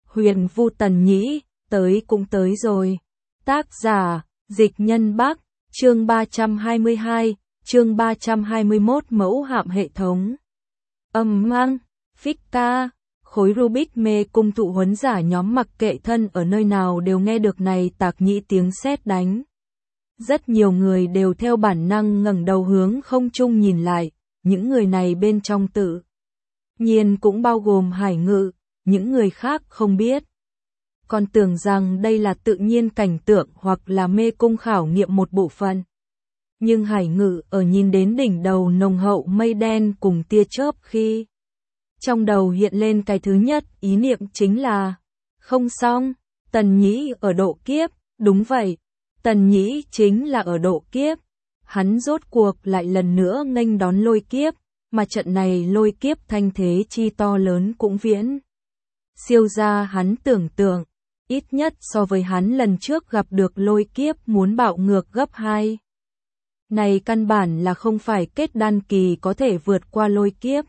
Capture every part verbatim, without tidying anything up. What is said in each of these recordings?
Huyền Vu Tần Nhĩ, tới cũng tới rồi. Tác giả, Dịch Nhân Bắc, chương ba trăm hai mươi hai, chương ba trăm hai mươi mốt mẫu hạm hệ thống. Âm mang, phích ca, khối Rubik mê cung thụ huấn giả nhóm mặc kệ thân ở nơi nào đều nghe được này tạc nhĩ tiếng sét đánh. Rất nhiều người đều theo bản năng ngẩng đầu hướng không trung nhìn lại, những người này bên trong tự nhiên cũng bao gồm Hải Ngự, những người khác không biết. Còn tưởng rằng đây là tự nhiên cảnh tượng hoặc là mê cung khảo nghiệm một bộ phận. Nhưng Hải Ngự ở nhìn đến đỉnh đầu nồng hậu mây đen cùng tia chớp khi trong đầu hiện lên cái thứ nhất ý niệm chính là không xong, Tần Nhĩ ở độ kiếp, đúng vậy, Tần Nhĩ chính là ở độ kiếp. Hắn rốt cuộc lại lần nữa nghênh đón lôi kiếp, mà trận này lôi kiếp thanh thế chi to lớn cũng viễn siêu ra hắn tưởng tượng, ít nhất so với hắn lần trước gặp được lôi kiếp muốn bạo ngược gấp hai. Này căn bản là không phải kết đan kỳ có thể vượt qua lôi kiếp.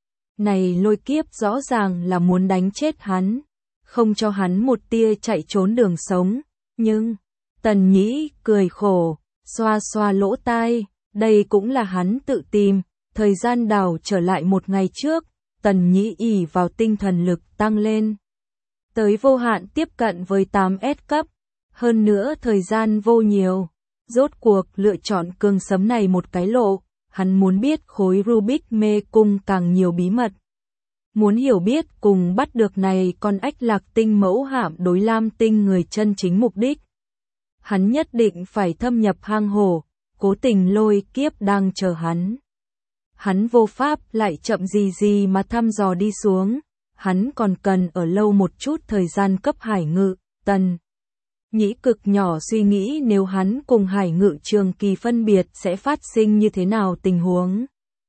Này lôi kiếp rõ ràng là muốn đánh chết hắn, không cho hắn một tia chạy trốn đường sống, nhưng Tần Nhĩ cười khổ, xoa xoa lỗ tai, đây cũng là hắn tự tìm, thời gian đảo trở lại một ngày trước, Tần Nhĩ ỷ vào tinh thần lực tăng lên tới vô hạn tiếp cận với tám S cấp, hơn nữa thời gian vô nhiều, rốt cuộc lựa chọn cương sấm này một cái lộ, hắn muốn biết khối Rubik mê cung càng nhiều bí mật. Muốn hiểu biết cùng bắt được này con ách lạc tinh mẫu hạm đối lam tinh người chân chính mục đích. Hắn nhất định phải thâm nhập hang hổ, cố tình lôi kiếp đang chờ hắn. Hắn vô pháp lại chậm gì gì mà thăm dò đi xuống, hắn còn cần ở lâu một chút thời gian cấp Hải Ngự, Tần Nhĩ cực nhỏ suy nghĩ nếu hắn cùng Hải Ngự trường kỳ phân biệt sẽ phát sinh như thế nào tình huống.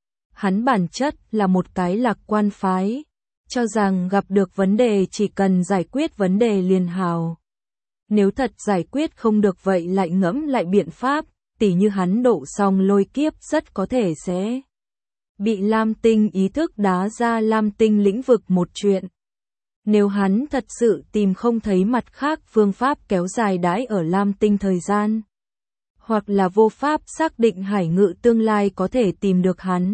Hắn bản chất là một cái lạc quan phái, cho rằng gặp được vấn đề chỉ cần giải quyết vấn đề liền hào. Nếu thật giải quyết không được vậy lại ngẫm lại biện pháp, tỉ như hắn độ xong lôi kiếp rất có thể sẽ bị Lam Tinh ý thức đá ra Lam Tinh lĩnh vực một chuyện. Nếu hắn thật sự tìm không thấy mặt khác phương pháp kéo dài đãi ở Lam Tinh thời gian, hoặc là vô pháp xác định Hải Ngự tương lai có thể tìm được hắn.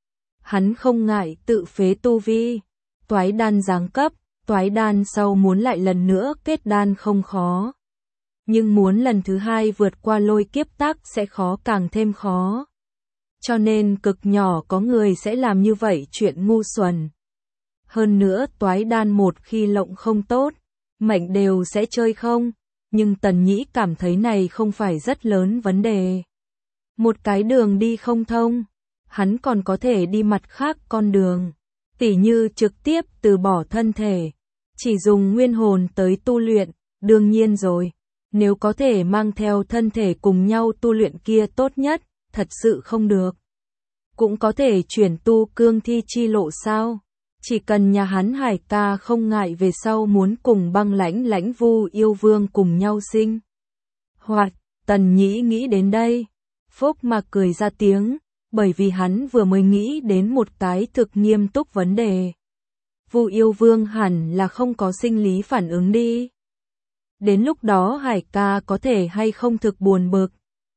Hắn không ngại tự phế tu vi, toái đan giáng cấp, toái đan sau muốn lại lần nữa kết đan không khó. Nhưng muốn lần thứ hai vượt qua lôi kiếp tắc sẽ khó càng thêm khó. Cho nên cực nhỏ có người sẽ làm như vậy chuyện ngu xuẩn. Hơn nữa toái đan một khi lộng không tốt, mệnh đều sẽ chơi không, nhưng Tần Nhĩ cảm thấy này không phải rất lớn vấn đề. Một cái đường đi không thông, hắn còn có thể đi mặt khác con đường, tỉ như trực tiếp từ bỏ thân thể, chỉ dùng nguyên hồn tới tu luyện, đương nhiên rồi, nếu có thể mang theo thân thể cùng nhau tu luyện kia tốt nhất, thật sự không được. Cũng có thể chuyển tu cương thi chi lộ sao? Chỉ cần nhà hắn Hải ca không ngại về sau muốn cùng băng lãnh lãnh Vu yêu vương cùng nhau sinh. Hoặc, Tần Nhĩ nghĩ đến đây, phốc mà cười ra tiếng, bởi vì hắn vừa mới nghĩ đến một cái thực nghiêm túc vấn đề. Vu yêu vương hẳn là không có sinh lý phản ứng đi. Đến lúc đó Hải ca có thể hay không thực buồn bực.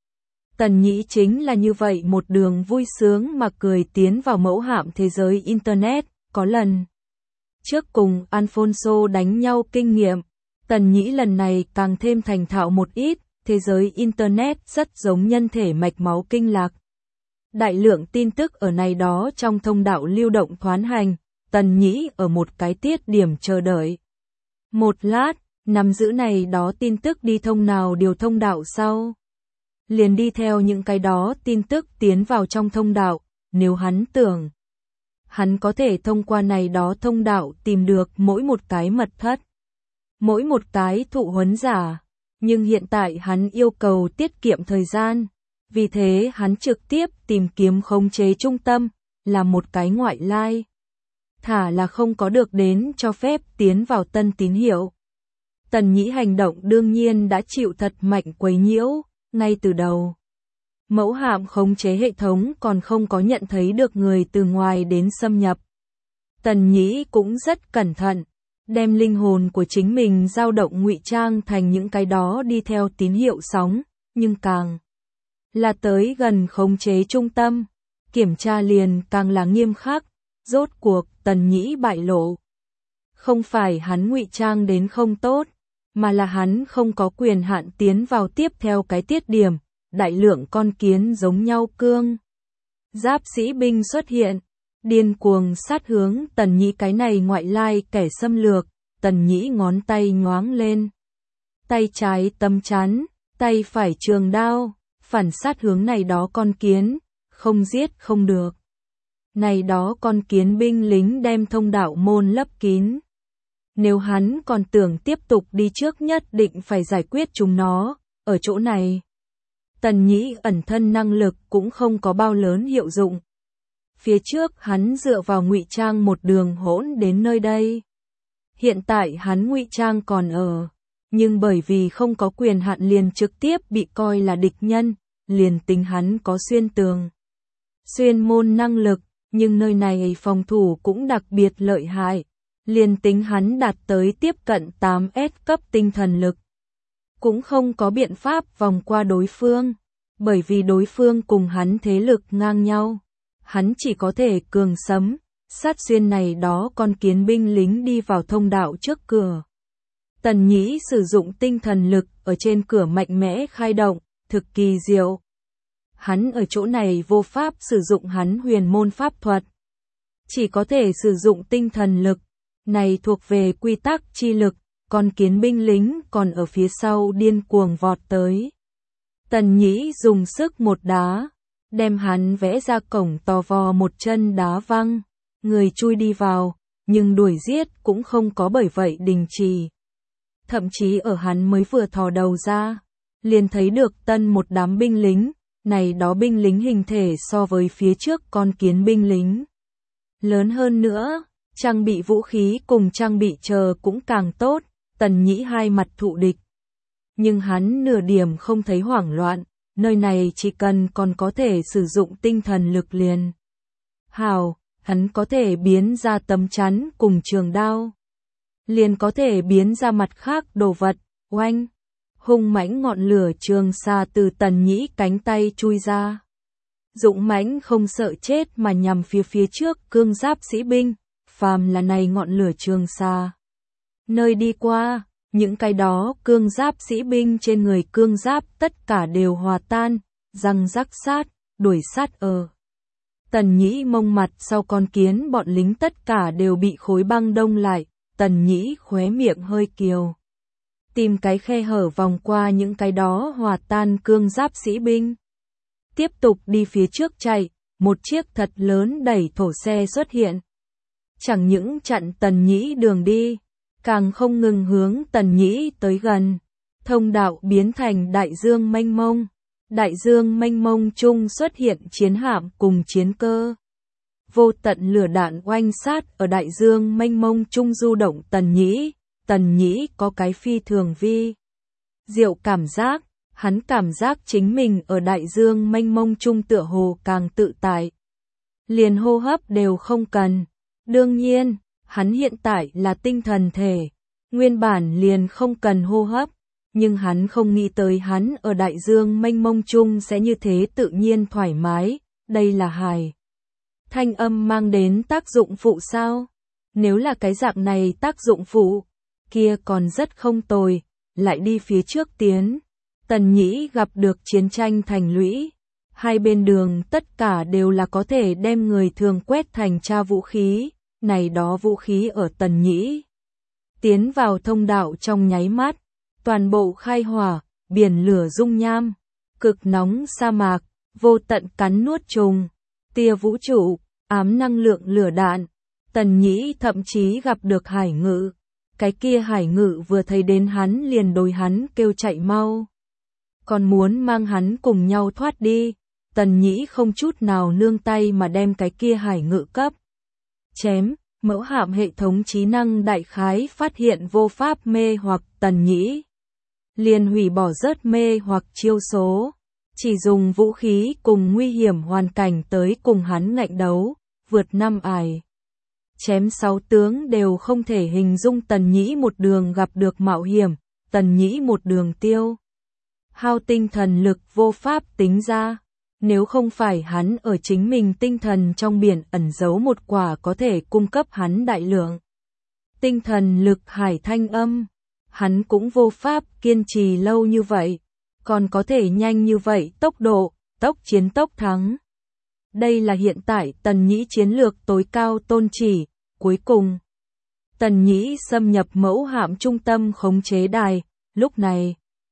Tần Nhĩ chính là như vậy một đường vui sướng mà cười tiến vào mẫu hạm thế giới Internet, có lần trước cùng Alfonso đánh nhau kinh nghiệm, Tần Nhĩ lần này càng thêm thành thạo một ít, thế giới Internet rất giống nhân thể mạch máu kinh lạc. Đại lượng tin tức ở này đó trong thông đạo lưu động thoán hành, Tần Nhĩ ở một cái tiết điểm chờ đợi. Một lát, nắm giữ này đó tin tức đi thông nào điều thông đạo sau. Liền đi theo những cái đó tin tức tiến vào trong thông đạo, nếu hắn tưởng. Hắn có thể thông qua này đó thông đạo tìm được mỗi một cái mật thất. Mỗi một cái thụ huấn giả. Nhưng hiện tại hắn yêu cầu tiết kiệm thời gian. Vì thế hắn trực tiếp tìm kiếm khống chế trung tâm, là một cái ngoại lai. Thả là không có được đến cho phép tiến vào tân tín hiệu. Tần Nhĩ hành động đương nhiên đã chịu thật mạnh quấy nhiễu, ngay từ đầu. Mẫu hạm khống chế hệ thống còn không có nhận thấy được người từ ngoài đến xâm nhập. Tần Nhĩ cũng rất cẩn thận, đem linh hồn của chính mình dao động ngụy trang thành những cái đó đi theo tín hiệu sóng, nhưng càng là tới gần khống chế trung tâm, kiểm tra liền càng là nghiêm khắc, rốt cuộc Tần Nhĩ bại lộ. Không phải hắn ngụy trang đến không tốt, mà là hắn không có quyền hạn tiến vào tiếp theo cái tiết điểm, đại lượng con kiến giống nhau cương. Giáp sĩ binh xuất hiện, điên cuồng sát hướng Tần Nhĩ cái này ngoại lai kẻ xâm lược, Tần Nhĩ ngón tay nhoáng lên. Tay trái tấm chắn, tay phải trường đao, phản sát hướng này đó con kiến, không giết không được. Này đó con kiến binh lính đem thông đạo môn lấp kín. Nếu hắn còn tưởng tiếp tục đi trước nhất định phải giải quyết chúng nó, ở chỗ này. Tần Nhĩ ẩn thân năng lực cũng không có bao lớn hiệu dụng. Phía trước hắn dựa vào ngụy trang một đường hỗn đến nơi đây. Hiện tại hắn ngụy trang còn ở, nhưng bởi vì không có quyền hạn liền trực tiếp bị coi là địch nhân, liền tính hắn có xuyên tường, xuyên môn năng lực, nhưng nơi này phòng thủ cũng đặc biệt lợi hại, liền tính hắn đạt tới tiếp cận tám S cấp tinh thần lực, cũng không có biện pháp vòng qua đối phương, bởi vì đối phương cùng hắn thế lực ngang nhau, hắn chỉ có thể cường sấm, sát xuyên này đó con kiến binh lính đi vào thông đạo trước cửa. Tần Nhĩ sử dụng tinh thần lực ở trên cửa mạnh mẽ khai động, thực kỳ diệu. Hắn ở chỗ này vô pháp sử dụng hắn huyền môn pháp thuật, chỉ có thể sử dụng tinh thần lực, này thuộc về quy tắc chi lực, con kiến binh lính còn ở phía sau điên cuồng vọt tới. Tần Nhĩ dùng sức một đá, đem hắn vẽ ra cổng to vò một chân đá văng, người chui đi vào, nhưng đuổi giết cũng không có bởi vậy đình chỉ. Thậm chí ở hắn mới vừa thò đầu ra, liền thấy được tân một đám binh lính, này đó binh lính hình thể so với phía trước con kiến binh lính lớn hơn nữa, trang bị vũ khí cùng trang bị chờ cũng càng tốt, Tần Nhĩ hai mặt thụ địch. Nhưng hắn nửa điểm không thấy hoảng loạn, nơi này chỉ cần còn có thể sử dụng tinh thần lực liền. Hào, hắn có thể biến ra tấm chắn cùng trường đao. Liền có thể biến ra mặt khác đồ vật, oanh. Hung mãnh ngọn lửa trường xa từ Tần Nhĩ cánh tay chui ra. Dũng mãnh không sợ chết mà nhằm phía phía trước cương giáp sĩ binh, phàm là này ngọn lửa trường xa. Nơi đi qua, những cái đó cương giáp sĩ binh trên người cương giáp tất cả đều hòa tan, răng rắc sát, đuổi sát ở. Tần Nhĩ mông mặt sau con kiến bọn lính tất cả đều bị khối băng đông lại, Tần Nhĩ khóe miệng hơi kiều. Tìm cái khe hở vòng qua những cái đó hòa tan cương giáp sĩ binh. Tiếp tục đi phía trước chạy, một chiếc thật lớn đẩy thổ xe xuất hiện. Chẳng những chặn Tần Nhĩ đường đi, càng không ngừng hướng Tần Nhĩ tới gần. Thông đạo biến thành đại dương mênh mông. Đại dương mênh mông chung xuất hiện chiến hạm cùng chiến cơ. Vô tận lửa đạn oanh sát ở đại dương mênh mông chung du động Tần Nhĩ. Tần Nhĩ có cái phi thường vi diệu cảm giác, hắn cảm giác chính mình ở đại dương mênh mông chung tựa hồ càng tự tại. Liền hô hấp đều không cần. Đương nhiên, hắn hiện tại là tinh thần thể, nguyên bản liền không cần hô hấp, nhưng hắn không nghĩ tới hắn ở đại dương mênh mông chung sẽ như thế tự nhiên thoải mái, đây là hài. Thanh âm mang đến tác dụng phụ sao? Nếu là cái dạng này tác dụng phụ, kia còn rất không tồi, lại đi phía trước tiến. Tần Nhĩ gặp được chiến tranh thành lũy, hai bên đường tất cả đều là có thể đem người thường quét thành tra vũ khí, này đó vũ khí ở Tần Nhĩ. Tiến vào thông đạo trong nháy mắt, toàn bộ khai hỏa, biển lửa dung nham, cực nóng sa mạc, vô tận cắn nuốt trùng, tia vũ trụ, ám năng lượng lửa đạn. Tần Nhĩ thậm chí gặp được hải ngự. Cái kia hải ngự vừa thấy đến hắn liền đối hắn kêu chạy mau. Còn muốn mang hắn cùng nhau thoát đi. Tần Nhĩ không chút nào nương tay mà đem cái kia hải ngự cấp. Chém, mẫu hạm hệ thống trí năng đại khái phát hiện vô pháp mê hoặc Tần Nhĩ. Liền hủy bỏ rớt mê hoặc chiêu số. Chỉ dùng vũ khí cùng nguy hiểm hoàn cảnh tới cùng hắn ngạnh đấu, vượt năm ải. chém sáu tướng đều không thể hình dung Tần Nhĩ một đường gặp được mạo hiểm, Tần Nhĩ một đường tiêu hao tinh thần lực vô pháp tính ra. Nếu không phải hắn ở chính mình tinh thần trong biển ẩn giấu một quả có thể cung cấp hắn đại lượng tinh thần lực hải thanh âm, hắn cũng vô pháp kiên trì lâu như vậy, còn có thể nhanh như vậy tốc độ, tốc chiến tốc thắng. Đây là hiện tại Tần Nhĩ chiến lược tối cao tôn chỉ. Cuối cùng, Tần Nhĩ xâm nhập mẫu hạm trung tâm khống chế đài, lúc này,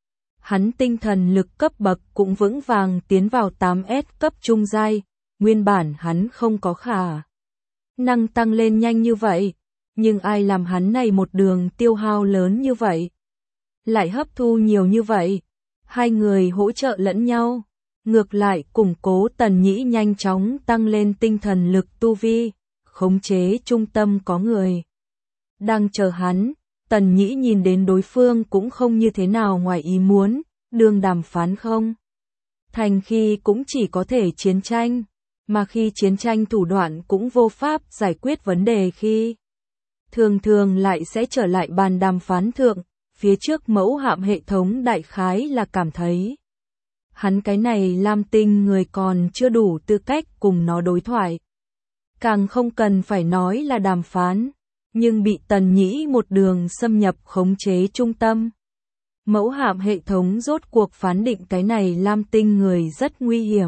hắn tinh thần lực cấp bậc cũng vững vàng tiến vào tám S cấp trung giai, nguyên bản hắn không có khả năng tăng lên nhanh như vậy, nhưng ai làm hắn này một đường tiêu hao lớn như vậy, lại hấp thu nhiều như vậy, hai người hỗ trợ lẫn nhau, ngược lại củng cố Tần Nhĩ nhanh chóng tăng lên tinh thần lực tu vi, khống chế trung tâm có người đang chờ hắn. Tần Nhĩ nhìn đến đối phương cũng không như thế nào ngoài ý muốn, đường đàm phán không thành khi cũng chỉ có thể chiến tranh, mà khi chiến tranh thủ đoạn cũng vô pháp giải quyết vấn đề khi thường thường lại sẽ trở lại bàn đàm phán thượng. Phía trước mẫu hạm hệ thống đại khái là cảm thấy hắn cái này Lam Tinh người còn chưa đủ tư cách cùng nó đối thoại, càng không cần phải nói là đàm phán. Nhưng bị Tần Nhĩ một đường xâm nhập khống chế trung tâm, mẫu hạm hệ thống rốt cuộc phán định cái này Lam Tinh người rất nguy hiểm,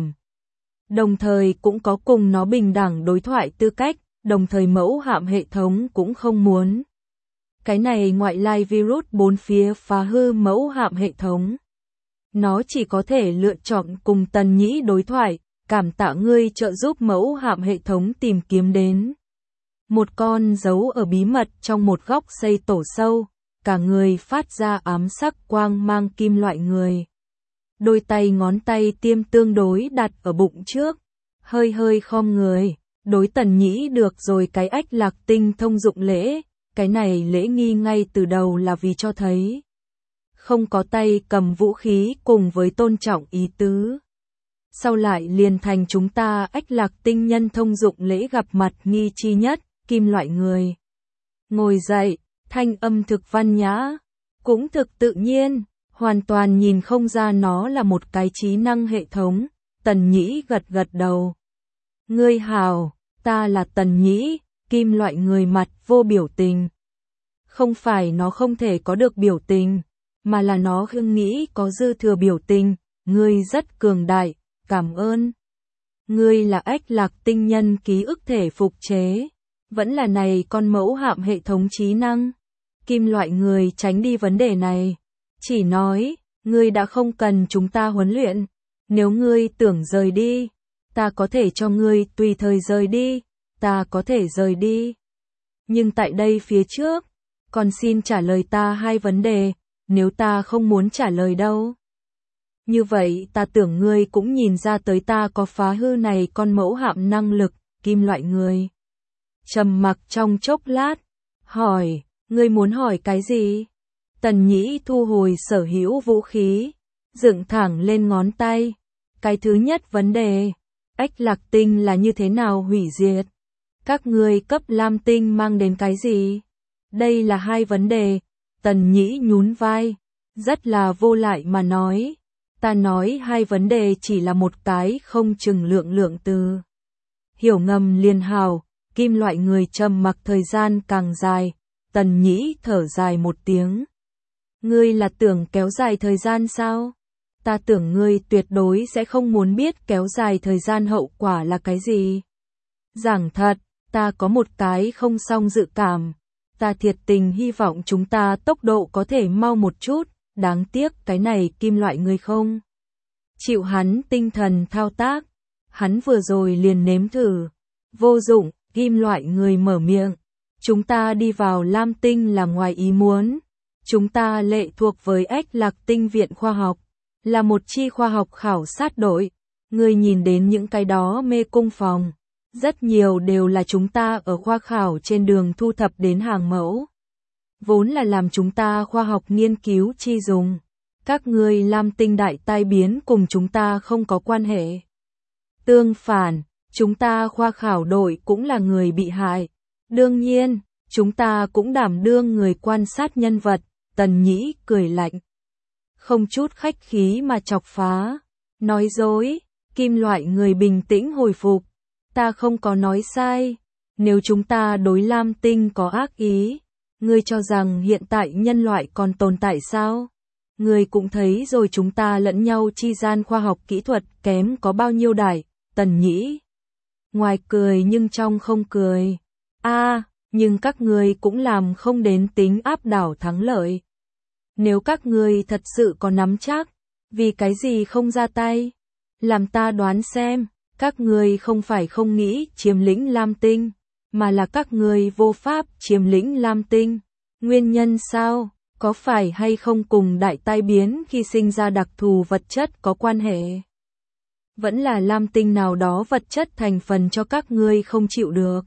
đồng thời cũng có cùng nó bình đẳng đối thoại tư cách, đồng thời mẫu hạm hệ thống cũng không muốn cái này ngoại lai virus bốn phía phá hư mẫu hạm hệ thống. Nó chỉ có thể lựa chọn cùng Tần Nhĩ đối thoại, cảm tạ ngươi trợ giúp mẫu hạm hệ thống tìm kiếm đến một con giấu ở bí mật trong một góc xây tổ sâu, cả người phát ra ám sắc quang mang kim loại người. Đôi tay ngón tay tiêm tương đối đặt ở bụng trước, hơi hơi khom người, đối Tần Nhĩ được rồi cái ách lạc tinh thông dụng lễ, cái này lễ nghi ngay từ đầu là vì cho thấy không có tay cầm vũ khí cùng với tôn trọng ý tứ. Sau lại liền thành chúng ta ách lạc tinh nhân thông dụng lễ gặp mặt nghi chi nhất. Kim loại người ngồi dậy, thanh âm thực văn nhã, cũng thực tự nhiên, hoàn toàn nhìn không ra nó là một cái trí năng hệ thống. Tần Nhĩ gật gật đầu. Ngươi hào, ta là Tần Nhĩ. Kim loại người mặt vô biểu tình. Không phải nó không thể có được biểu tình, mà là nó hưng nghĩ có dư thừa biểu tình. Ngươi rất cường đại, cảm ơn. Ngươi là ách lạc tinh nhân ký ức thể phục chế. Vẫn là này con mẫu hạm hệ thống trí năng. Kim loại người tránh đi vấn đề này. Chỉ nói, ngươi đã không cần chúng ta huấn luyện. Nếu ngươi tưởng rời đi, ta có thể cho ngươi tùy thời rời đi. Ta có thể rời đi. Nhưng tại đây phía trước, còn xin trả lời ta hai vấn đề. Nếu ta không muốn trả lời đâu. Như vậy ta tưởng ngươi cũng nhìn ra tới ta có phá hư này con mẫu hạm năng lực. Kim loại người trầm mặc trong chốc lát, hỏi, ngươi muốn hỏi cái gì? Tần Nhĩ thu hồi sở hữu vũ khí, dựng thẳng lên ngón tay. Cái thứ nhất vấn đề, ách lạc tinh là như thế nào hủy diệt? Các ngươi cấp Lam Tinh mang đến cái gì? Đây là hai vấn đề. Tần Nhĩ nhún vai, rất là vô lại mà nói. Ta nói hai vấn đề chỉ là một cái không chừng lượng lượng từ. Hiểu ngầm liền hào. Kim loại người trầm mặc thời gian càng dài, Tần Nhĩ thở dài một tiếng. Ngươi là tưởng kéo dài thời gian sao? Ta tưởng ngươi tuyệt đối sẽ không muốn biết kéo dài thời gian hậu quả là cái gì. Giảng thật, ta có một cái không xong dự cảm. Ta thiệt tình hy vọng chúng ta tốc độ có thể mau một chút, đáng tiếc cái này kim loại người không chịu hắn tinh thần thao tác. Hắn vừa rồi liền nếm thử. Vô dụng. Kim loại người mở miệng. Chúng ta đi vào Lam Tinh là ngoài ý muốn. Chúng ta lệ thuộc với ách lạc tinh viện khoa học. Là một chi khoa học khảo sát đội. Người nhìn đến những cái đó mê cung phòng. Rất nhiều đều là chúng ta ở khoa khảo trên đường thu thập đến hàng mẫu. Vốn là làm chúng ta khoa học nghiên cứu chi dùng. Các ngươi Lam Tinh đại tai biến cùng chúng ta không có quan hệ. Tương phản. Chúng ta khoa khảo đội cũng là người bị hại. Đương nhiên, chúng ta cũng đảm đương người quan sát nhân vật, Tần Nhĩ cười lạnh. Không chút khách khí mà chọc phá. Nói dối, Kim Loại Người bình tĩnh hồi phục. Ta không có nói sai. Nếu chúng ta đối Lam Tinh có ác ý, ngươi cho rằng hiện tại nhân loại còn tồn tại sao? Ngươi cũng thấy rồi, chúng ta lẫn nhau chi gian khoa học kỹ thuật kém có bao nhiêu đại, Tần Nhĩ. Ngoài cười nhưng trong không cười. A, à, nhưng các ngươi cũng làm không đến tính áp đảo thắng lợi. Nếu các ngươi thật sự có nắm chắc, vì cái gì không ra tay? Làm ta đoán xem, các ngươi không phải không nghĩ chiếm lĩnh Lam Tinh, mà là các ngươi vô pháp chiếm lĩnh Lam Tinh. Nguyên nhân sao? Có phải hay không cùng đại tai biến khi sinh ra đặc thù vật chất có quan hệ? Vẫn là Lam Tinh nào đó vật chất thành phần cho các ngươi không chịu được?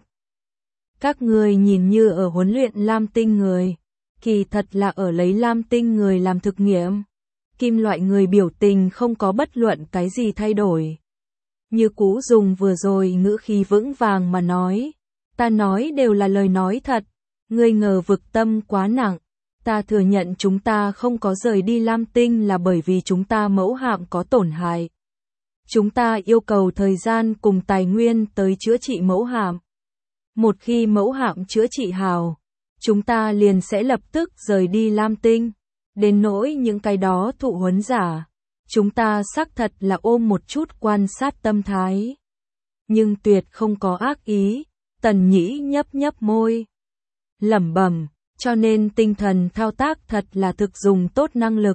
Các ngươi nhìn như ở huấn luyện Lam Tinh người, kỳ thật là ở lấy Lam Tinh người làm thực nghiệm. Kim Loại Người biểu tình không có bất luận cái gì thay đổi. Như cũ dùng vừa rồi ngữ khí vững vàng mà nói. Ta nói đều là lời nói thật. Ngươi ngờ vực tâm quá nặng. Ta thừa nhận chúng ta không có rời đi Lam Tinh là bởi vì chúng ta mẫu hạm có tổn hại. Chúng ta yêu cầu thời gian cùng tài nguyên tới chữa trị mẫu hạm. Một khi mẫu hạm chữa trị hào, chúng ta liền sẽ lập tức rời đi Lam Tinh. Đến nỗi những cái đó thụ huấn giả, chúng ta xác thật là ôm một chút quan sát tâm thái. Nhưng tuyệt không có ác ý, Tần Nhĩ nhấp nhấp môi. Lẩm bẩm, cho nên tinh thần thao tác thật là thực dùng tốt năng lực.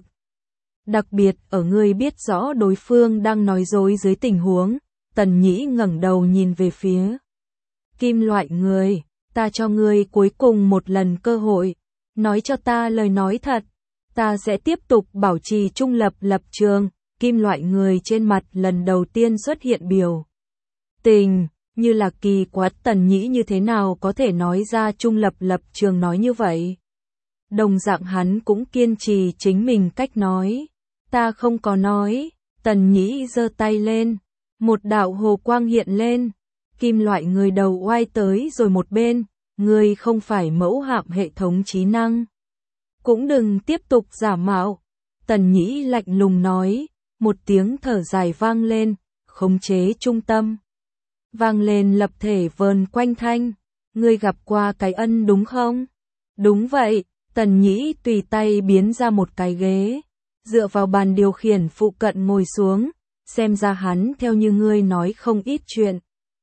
Đặc biệt ở ngươi biết rõ đối phương đang nói dối dưới tình huống, Tần Nhĩ ngẩng đầu nhìn về phía Kim Loại Người, ta cho ngươi cuối cùng một lần cơ hội, nói cho ta lời nói thật. Ta sẽ tiếp tục bảo trì trung lập lập trường. Kim Loại Người trên mặt lần đầu tiên xuất hiện biểu tình, như là kỳ quái. Tần Nhĩ như thế nào có thể nói ra trung lập lập trường nói như vậy? Đồng dạng hắn cũng kiên trì chính mình cách nói. Ta không có nói. Tần Nhĩ giơ tay lên, một đạo hồ quang hiện lên. Kim Loại Người đầu oai tới rồi một bên. Ngươi không phải mẫu hạm hệ thống trí năng. Cũng đừng tiếp tục giả mạo. Tần Nhĩ lạnh lùng nói. Một tiếng thở dài vang lên, khống chế trung tâm. Vang lên lập thể vờn quanh thanh. Ngươi gặp qua cái ân đúng không? Đúng vậy. Tần Nhĩ tùy tay biến ra một cái ghế, dựa vào bàn điều khiển phụ cận ngồi xuống. Xem ra hắn theo như ngươi nói không ít chuyện.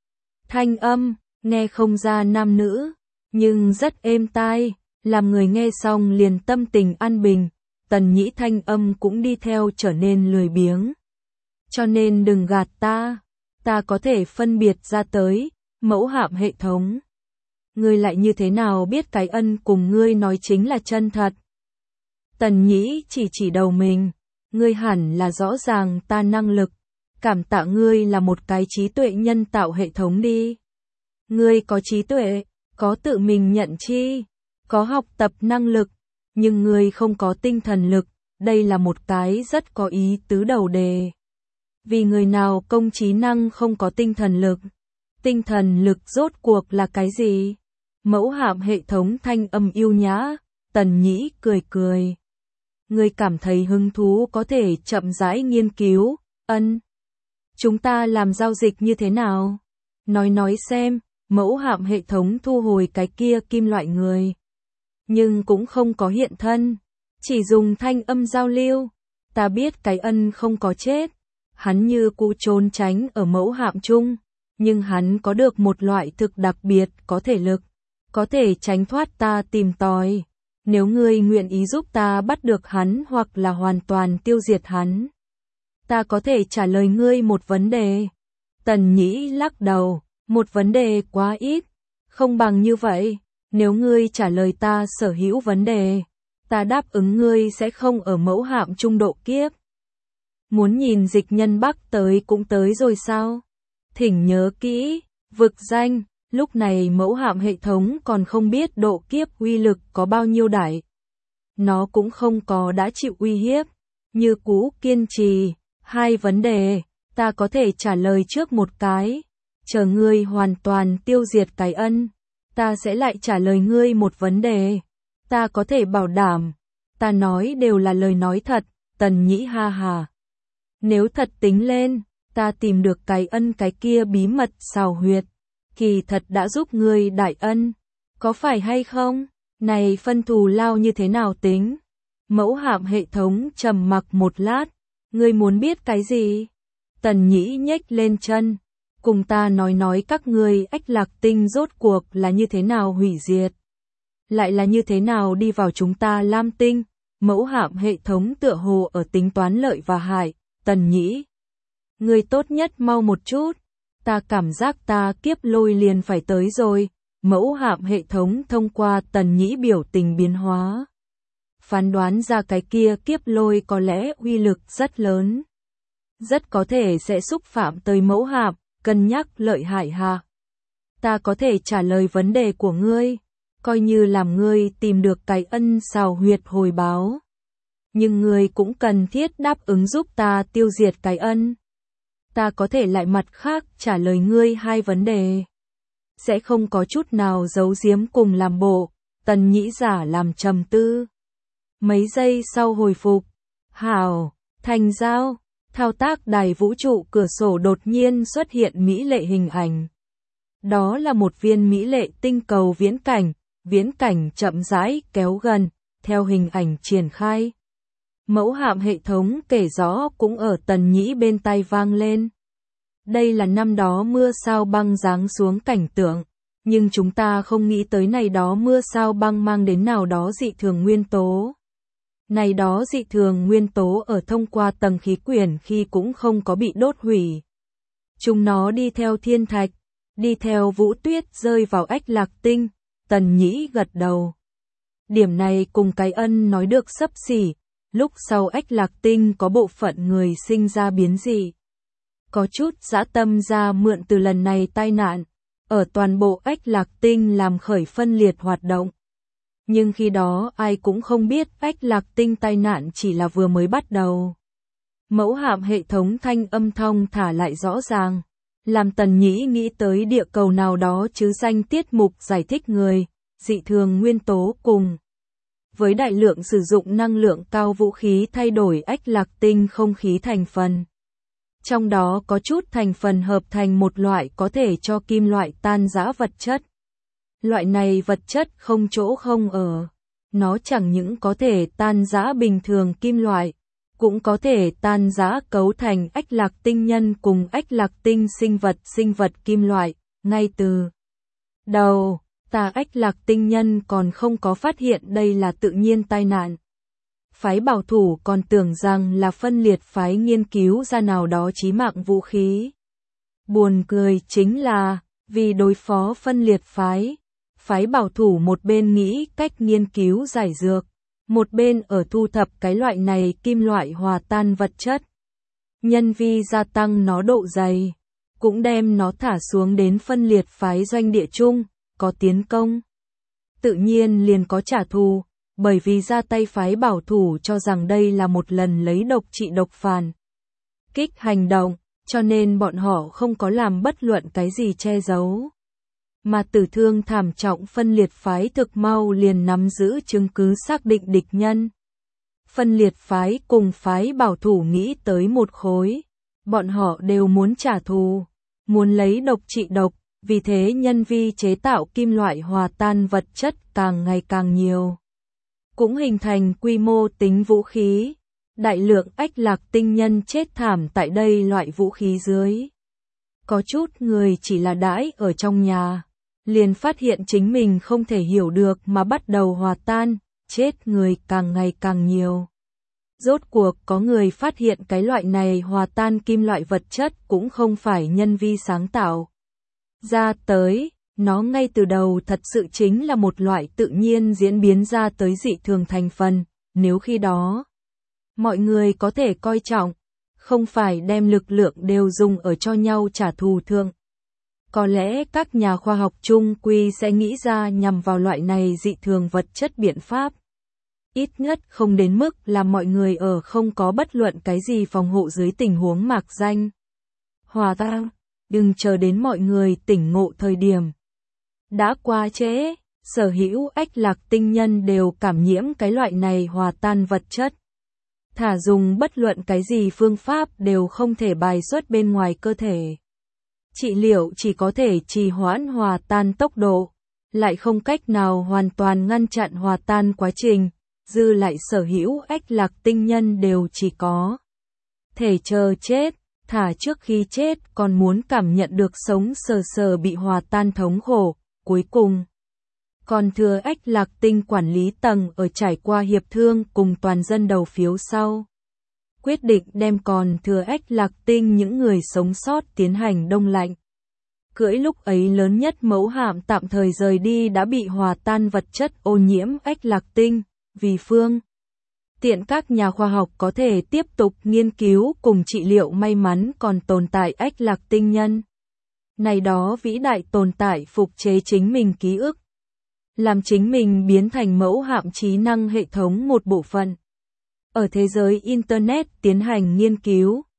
Thanh âm, nghe không ra nam nữ, nhưng rất êm tai. Làm người nghe xong liền tâm tình an bình. Tần Nhĩ thanh âm cũng đi theo trở nên lười biếng. Cho nên đừng gạt ta. Ta có thể phân biệt ra tới mẫu hạm hệ thống. Ngươi lại như thế nào biết cái ân cùng ngươi nói chính là chân thật? Tần Nhĩ chỉ chỉ đầu mình. Ngươi hẳn là rõ ràng ta năng lực. Cảm tạ ngươi là một cái trí tuệ nhân tạo hệ thống đi. Ngươi có trí tuệ, có tự mình nhận chi, có học tập năng lực, nhưng ngươi không có tinh thần lực. Đây là một cái rất có ý tứ đầu đề. Vì người nào công trí năng không có tinh thần lực? Tinh thần lực rốt cuộc là cái gì? Mẫu hạm hệ thống thanh âm yêu nhã. Tần Nhĩ cười cười. Ngươi cảm thấy hứng thú có thể chậm rãi nghiên cứu. Ân. Chúng ta làm giao dịch như thế nào? Nói nói xem. Mẫu hạm hệ thống thu hồi cái kia Kim Loại Người, nhưng cũng không có hiện thân, chỉ dùng thanh âm giao lưu. Ta biết cái ân không có chết, hắn như cũ trốn tránh ở mẫu hạm chung, nhưng hắn có được một loại thực đặc biệt có thể lực, có thể tránh thoát ta tìm tòi. Nếu ngươi nguyện ý giúp ta bắt được hắn hoặc là hoàn toàn tiêu diệt hắn, ta có thể trả lời ngươi một vấn đề. Tần Nhĩ lắc đầu. Một vấn đề quá ít, không bằng như vậy, nếu ngươi trả lời ta sở hữu vấn đề, ta đáp ứng ngươi sẽ không ở mẫu hạm trung độ kiếp. Muốn nhìn dịch nhân Bắc tới cũng tới rồi sao? Thỉnh nhớ kỹ, vực danh, lúc này mẫu hạm hệ thống còn không biết độ kiếp uy lực có bao nhiêu đại. Nó cũng không có đã chịu uy hiếp, như cũ kiên trì. Hai vấn đề, ta có thể trả lời trước một cái. Chờ ngươi hoàn toàn tiêu diệt cái ân, Ta sẽ lại trả lời ngươi một vấn đề. Ta có thể bảo đảm. Ta nói đều là lời nói thật, Tần Nhĩ ha hà. Nếu thật tính lên, ta tìm được cái ân cái kia bí mật xào huyệt. Kỳ thật đã giúp ngươi đại ân. Có phải hay không? Này phân thù lao như thế nào tính? Mẫu Hạm hệ thống trầm mặc một lát. Ngươi muốn biết cái gì? Tần Nhĩ nhếch lên chân. Cùng ta nói nói các ngươi Ách Lạc Tinh rốt cuộc là như thế nào hủy diệt. Lại là như thế nào đi vào chúng ta Lam Tinh. Mẫu Hạm hệ thống tựa hồ ở tính toán lợi và hại. Tần Nhĩ. Ngươi tốt nhất mau một chút. Ta cảm giác ta kiếp lôi liền phải tới rồi. Mẫu Hạm hệ thống thông qua Tần Nhĩ biểu tình biến hóa. Phán đoán ra cái kia kiếp lôi có lẽ uy lực rất lớn. Rất có thể sẽ xúc phạm tới mẫu hạm, cân nhắc lợi hại ha. Ta có thể trả lời vấn đề của ngươi, coi như làm ngươi tìm được cái ân xào huyệt hồi báo. Nhưng ngươi cũng cần thiết đáp ứng giúp ta tiêu diệt cái ân. Ta có thể lại mặt khác trả lời ngươi hai vấn đề. Sẽ không có chút nào giấu giếm cùng làm bộ. Tần Nhĩ giả làm trầm tư. Mấy giây sau hồi phục. Hảo, thành giao. Thao tác đài vũ trụ cửa sổ đột nhiên xuất hiện mỹ lệ hình ảnh. Đó là một viên mỹ lệ tinh cầu viễn cảnh, viễn cảnh chậm rãi kéo gần, theo hình ảnh triển khai. Mẫu Hạm hệ thống kể rõ cũng ở Tần Nhĩ bên tai vang lên. Đây là năm đó mưa sao băng giáng xuống cảnh tượng, nhưng chúng ta không nghĩ tới này đó mưa sao băng mang đến nào đó dị thường nguyên tố. Này đó dị thường nguyên tố ở thông qua tầng khí quyển khi cũng không có bị đốt hủy. Chúng nó đi theo thiên thạch, đi theo vũ tuyết rơi vào Ách Lạc Tinh. Tần Nhĩ gật đầu. Điểm này cùng cái ân nói được xấp xỉ. Lúc sau Ách Lạc Tinh có bộ phận người sinh ra biến dị. Có chút dã tâm ra mượn từ lần này tai nạn. Ở toàn bộ Ách Lạc Tinh làm khởi phân liệt hoạt động. Nhưng khi đó ai cũng không biết Ách Lạc Tinh tai nạn chỉ là vừa mới bắt đầu. Mẫu Hạm hệ thống thanh âm thong thả lại rõ ràng. Làm Tần Nhĩ nghĩ tới địa cầu nào đó chứ danh tiết mục giải thích người, dị thường nguyên tố cùng. Với đại lượng sử dụng năng lượng cao vũ khí thay đổi Ách Lạc Tinh không khí thành phần. Trong đó có chút thành phần hợp thành một loại có thể cho kim loại tan rã vật chất. Loại này vật chất không chỗ không ở. Nó chẳng những có thể tan rã bình thường kim loại, cũng có thể tan rã cấu thành Ách Lạc Tinh nhân cùng Ách Lạc Tinh sinh vật sinh vật kim loại. Ngay từ đầu, ta Ách Lạc Tinh nhân còn không có phát hiện đây là tự nhiên tai nạn. Phái bảo thủ còn tưởng rằng là phân liệt phái nghiên cứu ra nào đó chí mạng vũ khí. Buồn cười chính là, vì đối phó phân liệt phái, phái bảo thủ một bên nghĩ cách nghiên cứu giải dược, một bên ở thu thập cái loại này kim loại hòa tan vật chất. Nhân vi gia tăng nó độ dày, cũng đem nó thả xuống đến phân liệt phái doanh địa chung, có tiến công. Tự nhiên liền có trả thù, bởi vì ra tay phái bảo thủ cho rằng đây là một lần lấy độc trị độc phản kích hành động, cho nên bọn họ không có làm bất luận cái gì che giấu. Mà tử thương thảm trọng phân liệt phái thực mau liền nắm giữ chứng cứ xác định địch nhân. Phân liệt phái cùng phái bảo thủ nghĩ tới một khối. Bọn họ đều muốn trả thù, muốn lấy độc trị độc, vì thế nhân vi chế tạo kim loại hòa tan vật chất càng ngày càng nhiều. Cũng hình thành quy mô tính vũ khí. Đại lượng Ách Lạc Tinh nhân chết thảm tại đây loại vũ khí dưới. Có chút người chỉ là đãi ở trong nhà, liền phát hiện chính mình không thể hiểu được mà bắt đầu hòa tan, chết người càng ngày càng nhiều. Rốt cuộc có người phát hiện cái loại này hòa tan kim loại vật chất cũng không phải nhân vi sáng tạo ra tới, nó ngay từ đầu thật sự chính là một loại tự nhiên diễn biến ra tới dị thường thành phần, nếu khi đó mọi người có thể coi trọng, không phải đem lực lượng đều dùng ở cho nhau trả thù thượng. Có lẽ các nhà khoa học chung quy sẽ nghĩ ra nhằm vào loại này dị thường vật chất biện pháp. Ít nhất không đến mức là mọi người ở không có bất luận cái gì phòng hộ dưới tình huống mạc danh. Hòa tan, đừng chờ đến mọi người tỉnh ngộ thời điểm. Đã quá trễ, sở hữu ếch lạc tinh nhân đều cảm nhiễm cái loại này hòa tan vật chất. Thả dùng bất luận cái gì phương pháp đều không thể bài xuất bên ngoài cơ thể. Trị liệu chỉ có thể trì hoãn hòa tan tốc độ, lại không cách nào hoàn toàn ngăn chặn hòa tan quá trình, dư lại sở hữu ếch lạc tinh nhân đều chỉ có thể chờ chết, thả trước khi chết còn muốn cảm nhận được sống sờ sờ bị hòa tan thống khổ, cuối cùng. Còn thừa ếch lạc tinh quản lý tầng ở trải qua hiệp thương cùng toàn dân đầu phiếu sau. Quyết định đem còn thừa ếch lạc tinh những người sống sót tiến hành đông lạnh. Cưỡi lúc ấy lớn nhất mẫu hạm tạm thời rời đi đã bị hòa tan vật chất ô nhiễm ếch lạc tinh, vì phương tiện các nhà khoa học có thể tiếp tục nghiên cứu cùng trị liệu may mắn còn tồn tại ếch lạc tinh nhân. Này đó vĩ đại tồn tại phục chế chính mình ký ức, làm chính mình biến thành mẫu hạm trí năng hệ thống một bộ phận. Ở thế giới Internet tiến hành nghiên cứu,